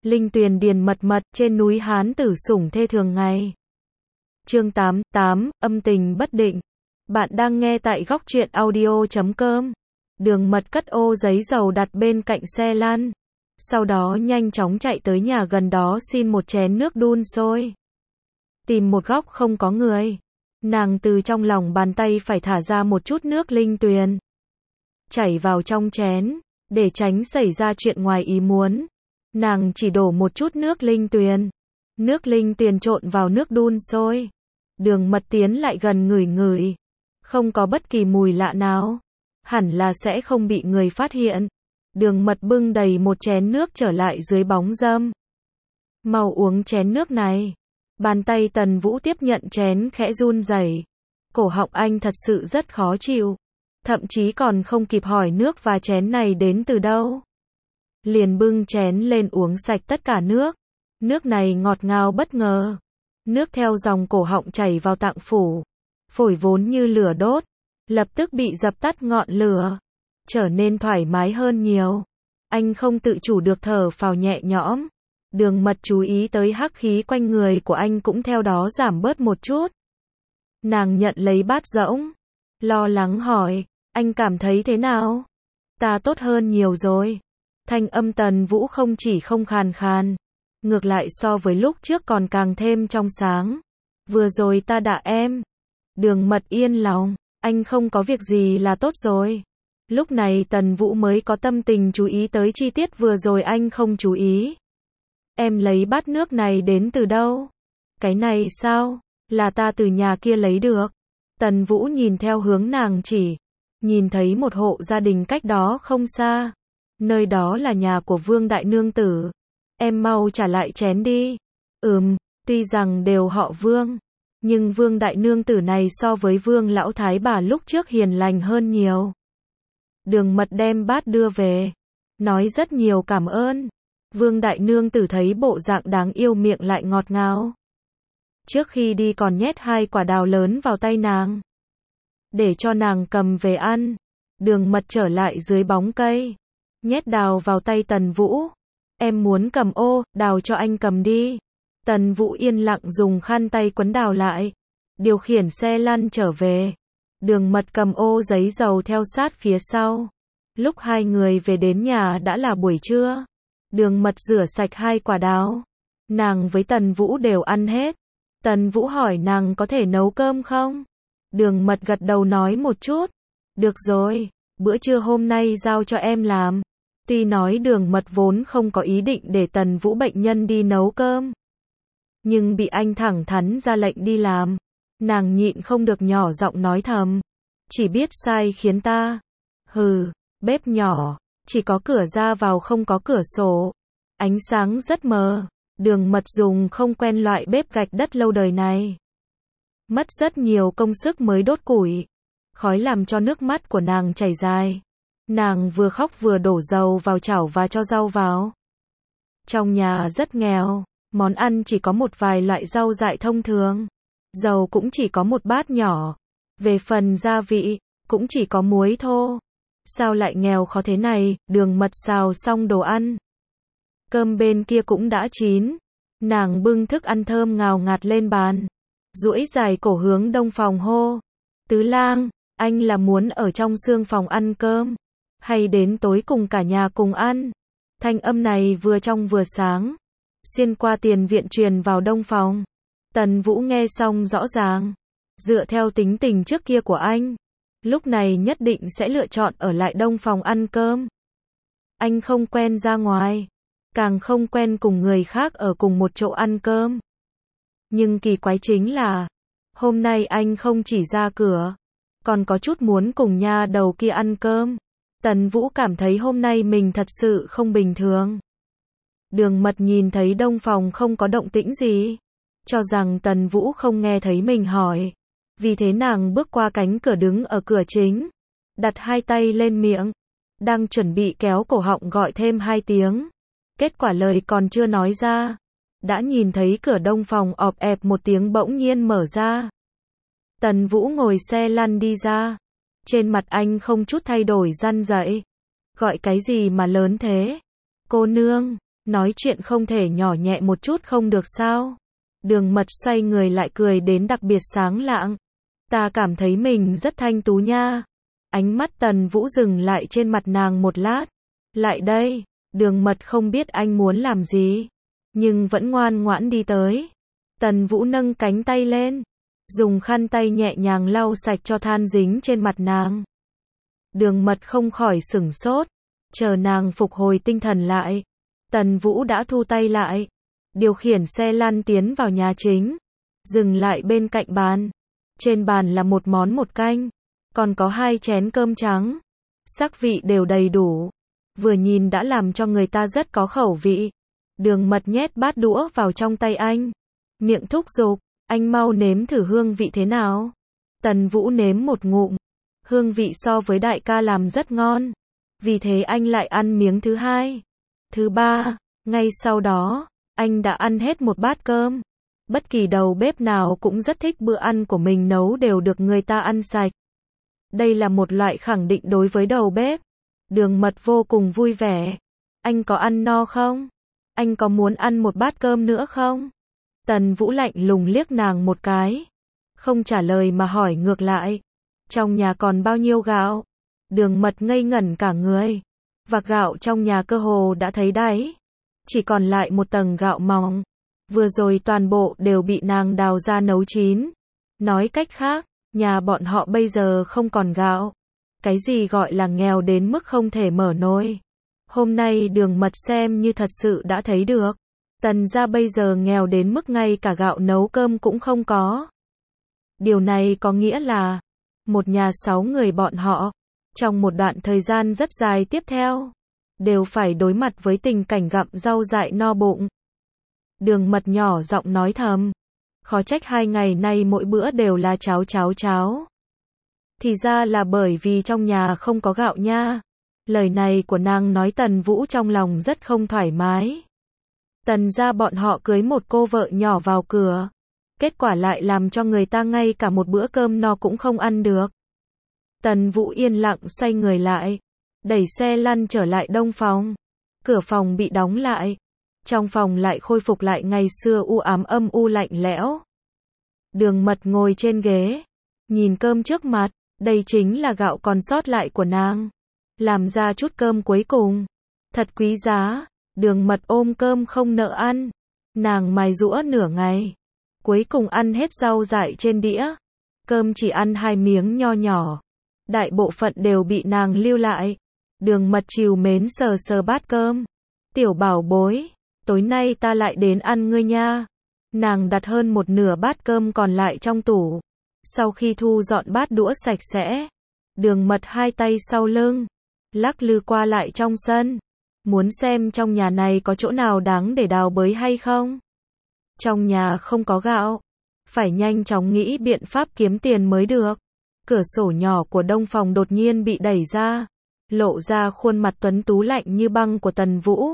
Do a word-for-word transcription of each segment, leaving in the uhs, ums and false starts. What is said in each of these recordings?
Linh tuyền điền mật mật, trên núi Hán tử sủng thê thường ngày. Chương tám, tám, âm tình bất định. Bạn đang nghe tại góc truyện audio chấm com. Đường Mật cất ô giấy dầu đặt bên cạnh xe lăn. Sau đó nhanh chóng chạy tới nhà gần đó xin một chén nước đun sôi. Tìm một góc không có người. Nàng từ trong lòng bàn tay phải thả ra một chút nước linh tuyền. Chảy vào trong chén, để tránh xảy ra chuyện ngoài ý muốn. Nàng chỉ đổ một chút nước linh tuyền. Nước linh tuyền trộn vào nước đun sôi. Đường Mật tiến lại gần ngửi ngửi. Không có bất kỳ mùi lạ nào. Hẳn là sẽ không bị người phát hiện. Đường Mật bưng đầy một chén nước trở lại dưới bóng râm. Mau uống chén nước này. Bàn tay Tần Vũ tiếp nhận chén khẽ run rẩy. Cổ họng anh thật sự rất khó chịu. Thậm chí còn không kịp hỏi nước và chén này đến từ đâu. Liền bưng chén lên uống sạch tất cả nước. Nước này ngọt ngào bất ngờ. Nước theo dòng cổ họng chảy vào tạng phủ. Phổi vốn như lửa đốt. Lập tức bị dập tắt ngọn lửa. Trở nên thoải mái hơn nhiều. Anh không tự chủ được thở phào nhẹ nhõm. Đường Mật chú ý tới hắc khí quanh người của anh cũng theo đó giảm bớt một chút. Nàng nhận lấy bát rỗng. Lo lắng hỏi, anh cảm thấy thế nào? Ta tốt hơn nhiều rồi. Thanh âm Tần Vũ không chỉ không khàn khàn. Ngược lại so với lúc trước còn càng thêm trong sáng. Vừa rồi ta đã em. Đường Mật yên lòng. Anh không có việc gì là tốt rồi. Lúc này Tần Vũ mới có tâm tình chú ý tới chi tiết vừa rồi anh không chú ý. Em lấy bát nước này đến từ đâu? Cái này sao? Là ta từ nhà kia lấy được. Tần Vũ nhìn theo hướng nàng chỉ. Nhìn thấy một hộ gia đình cách đó không xa. Nơi đó là nhà của Vương Đại Nương Tử. Em mau trả lại chén đi. Ừm, tuy rằng đều họ Vương. Nhưng Vương Đại Nương Tử này so với Vương Lão Thái bà lúc trước hiền lành hơn nhiều. Đường Mật đem bát đưa về. Nói rất nhiều cảm ơn. Vương Đại Nương Tử thấy bộ dạng đáng yêu miệng lại ngọt ngào. Trước khi đi còn nhét hai quả đào lớn vào tay nàng. Để cho nàng cầm về ăn. Đường Mật trở lại dưới bóng cây. Nhét đào vào tay Tần Vũ. Em muốn cầm ô, đào cho anh cầm đi. Tần Vũ yên lặng dùng khăn tay quấn đào lại. Điều khiển xe lăn trở về. Đường Mật cầm ô giấy dầu theo sát phía sau. Lúc hai người về đến nhà đã là buổi trưa. Đường Mật rửa sạch hai quả đào. Nàng với Tần Vũ đều ăn hết. Tần Vũ hỏi nàng có thể nấu cơm không? Đường Mật gật đầu nói một chút. Được rồi, bữa trưa hôm nay giao cho em làm. Tuy nói Đường Mật vốn không có ý định để Tần Vũ bệnh nhân đi nấu cơm. Nhưng bị anh thẳng thắn ra lệnh đi làm. Nàng nhịn không được nhỏ giọng nói thầm. Chỉ biết sai khiến ta. Hừ, bếp nhỏ. Chỉ có cửa ra vào không có cửa sổ. Ánh sáng rất mờ. Đường Mật dùng không quen loại bếp gạch đất lâu đời này. Mất rất nhiều công sức mới đốt củi. Khói làm cho nước mắt của nàng chảy dài. Nàng vừa khóc vừa đổ dầu vào chảo và cho rau vào. Trong nhà rất nghèo. Món ăn chỉ có một vài loại rau dại thông thường. Dầu cũng chỉ có một bát nhỏ. Về phần gia vị, cũng chỉ có muối thô. Sao lại nghèo khó thế này? Đường Mật xào xong đồ ăn. Cơm bên kia cũng đã chín. Nàng bưng thức ăn thơm ngào ngạt lên bàn. Duỗi dài cổ hướng đông phòng hô. Tứ lang, anh là muốn ở trong sương phòng ăn cơm. Hay đến tối cùng cả nhà cùng ăn. Thanh âm này vừa trong vừa sáng. Xuyên qua tiền viện truyền vào đông phòng. Tần Vũ nghe xong rõ ràng. Dựa theo tính tình trước kia của anh. Lúc này nhất định sẽ lựa chọn ở lại đông phòng ăn cơm. Anh không quen ra ngoài. Càng không quen cùng người khác ở cùng một chỗ ăn cơm. Nhưng kỳ quái chính là. Hôm nay anh không chỉ ra cửa. Còn có chút muốn cùng nha đầu kia ăn cơm. Tần Vũ cảm thấy hôm nay mình thật sự không bình thường. Đường Mật nhìn thấy đông phòng không có động tĩnh gì. Cho rằng Tần Vũ không nghe thấy mình hỏi. Vì thế nàng bước qua cánh cửa đứng ở cửa chính. Đặt hai tay lên miệng. Đang chuẩn bị kéo cổ họng gọi thêm hai tiếng. Kết quả lời còn chưa nói ra. Đã nhìn thấy cửa đông phòng ọp ẹp một tiếng bỗng nhiên mở ra. Tần Vũ ngồi xe lăn đi ra. Trên mặt anh không chút thay đổi răn dậy. Gọi cái gì mà lớn thế? Cô nương, Nói chuyện không thể nhỏ nhẹ một chút không được sao? Đường Mật xoay người lại cười đến đặc biệt sáng lạng. Ta cảm thấy mình rất thanh tú nha. Ánh mắt Tần Vũ dừng lại trên mặt nàng một lát. Lại đây, Đường Mật không biết anh muốn làm gì, nhưng vẫn ngoan ngoãn đi tới. Tần Vũ nâng cánh tay lên, dùng khăn tay nhẹ nhàng lau sạch cho than dính trên mặt nàng. Đường Mật không khỏi sửng sốt, chờ nàng phục hồi tinh thần lại. Tần Vũ đã thu tay lại, điều khiển xe lăn tiến vào nhà chính, dừng lại bên cạnh bàn. Trên bàn là một món một canh, còn có hai chén cơm trắng, sắc vị đều đầy đủ, vừa nhìn đã làm cho người ta rất có khẩu vị. Đường Mật nhét bát đũa vào trong tay anh, miệng thúc giục, anh mau nếm thử hương vị thế nào. Tần Vũ nếm một ngụm, hương vị so với đại ca làm rất ngon, vì thế anh lại ăn miếng thứ hai, thứ ba, ngay sau đó, anh đã ăn hết một bát cơm. Bất kỳ đầu bếp nào cũng rất thích bữa ăn của mình nấu đều được người ta ăn sạch. Đây là một loại khẳng định đối với đầu bếp. Đường Mật vô cùng vui vẻ. Anh có ăn no không? Anh có muốn ăn một bát cơm nữa không? Tần Vũ lạnh lùng liếc nàng một cái, không trả lời mà hỏi ngược lại. Trong nhà còn bao nhiêu gạo? Đường Mật ngây ngẩn cả người. Vạc gạo trong nhà cơ hồ đã thấy đáy, chỉ còn lại một tầng gạo mỏng. Vừa rồi toàn bộ đều bị nàng đào ra nấu chín. Nói cách khác, nhà bọn họ bây giờ không còn gạo. Cái gì gọi là nghèo đến mức không thể mở nồi. Hôm nay Đường Mật xem như thật sự đã thấy được. Tần gia bây giờ nghèo đến mức ngay cả gạo nấu cơm cũng không có. Điều này có nghĩa là, một nhà sáu người bọn họ, trong một đoạn thời gian rất dài tiếp theo, đều phải đối mặt với tình cảnh gặm rau dại no bụng. Đường Mật nhỏ giọng nói thầm, khó trách hai ngày nay mỗi bữa đều là cháo cháo cháo. Thì ra là bởi vì trong nhà không có gạo nha. Lời này của nàng nói Tần Vũ trong lòng rất không thoải mái. Tần gia bọn họ cưới một cô vợ nhỏ vào cửa, kết quả lại làm cho người ta ngay cả một bữa cơm no cũng không ăn được. Tần Vũ yên lặng xoay người lại, đẩy xe lăn trở lại đông phòng. Cửa phòng bị đóng lại. Trong phòng lại khôi phục lại ngày xưa u ám âm u lạnh lẽo. Đường Mật ngồi trên ghế, nhìn cơm trước mặt, đây chính là gạo còn sót lại của nàng. Làm ra chút cơm cuối cùng, thật quý giá. Đường Mật ôm cơm không nỡ ăn, nàng mài giũa nửa ngày, cuối cùng ăn hết rau dại trên đĩa. Cơm chỉ ăn hai miếng nho nhỏ, đại bộ phận đều bị nàng lưu lại. Đường Mật trìu mến sờ sờ bát cơm. Tiểu bảo bối, tối nay ta lại đến ăn ngươi nha. Nàng đặt hơn một nửa bát cơm còn lại trong tủ. Sau khi thu dọn bát đũa sạch sẽ, Đường Mật hai tay sau lưng, lắc lư qua lại trong sân, muốn xem trong nhà này có chỗ nào đáng để đào bới hay không. Trong nhà không có gạo, phải nhanh chóng nghĩ biện pháp kiếm tiền mới được. Cửa sổ nhỏ của đông phòng đột nhiên bị đẩy ra, lộ ra khuôn mặt tuấn tú lạnh như băng của Tần Vũ.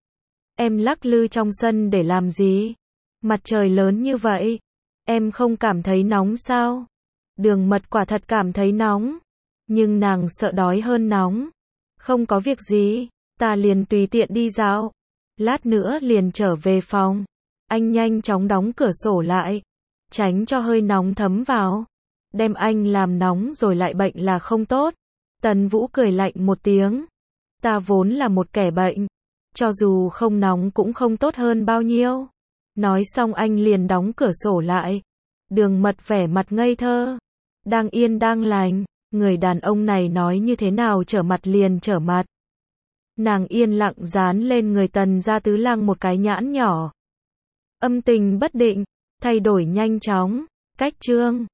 Em lắc lư trong sân để làm gì? Mặt trời lớn như vậy, em không cảm thấy nóng sao? Đường Mật quả thật cảm thấy nóng, nhưng nàng sợ đói hơn nóng. Không có việc gì, ta liền tùy tiện đi dạo, lát nữa liền trở về phòng. Anh nhanh chóng đóng cửa sổ lại, tránh cho hơi nóng thấm vào. Đem anh làm nóng rồi lại bệnh là không tốt. Tần Vũ cười lạnh một tiếng. Ta vốn là một kẻ bệnh, cho dù không nóng cũng không tốt hơn bao nhiêu. Nói xong anh liền đóng cửa sổ lại. Đường Mật vẻ mặt ngây thơ, đang yên đang lành, người đàn ông này nói như thế nào trở mặt liền trở mặt. Nàng yên lặng dán lên người Tần gia tứ lăng một cái nhãn nhỏ. Âm tình bất định, thay đổi nhanh chóng, cách chương.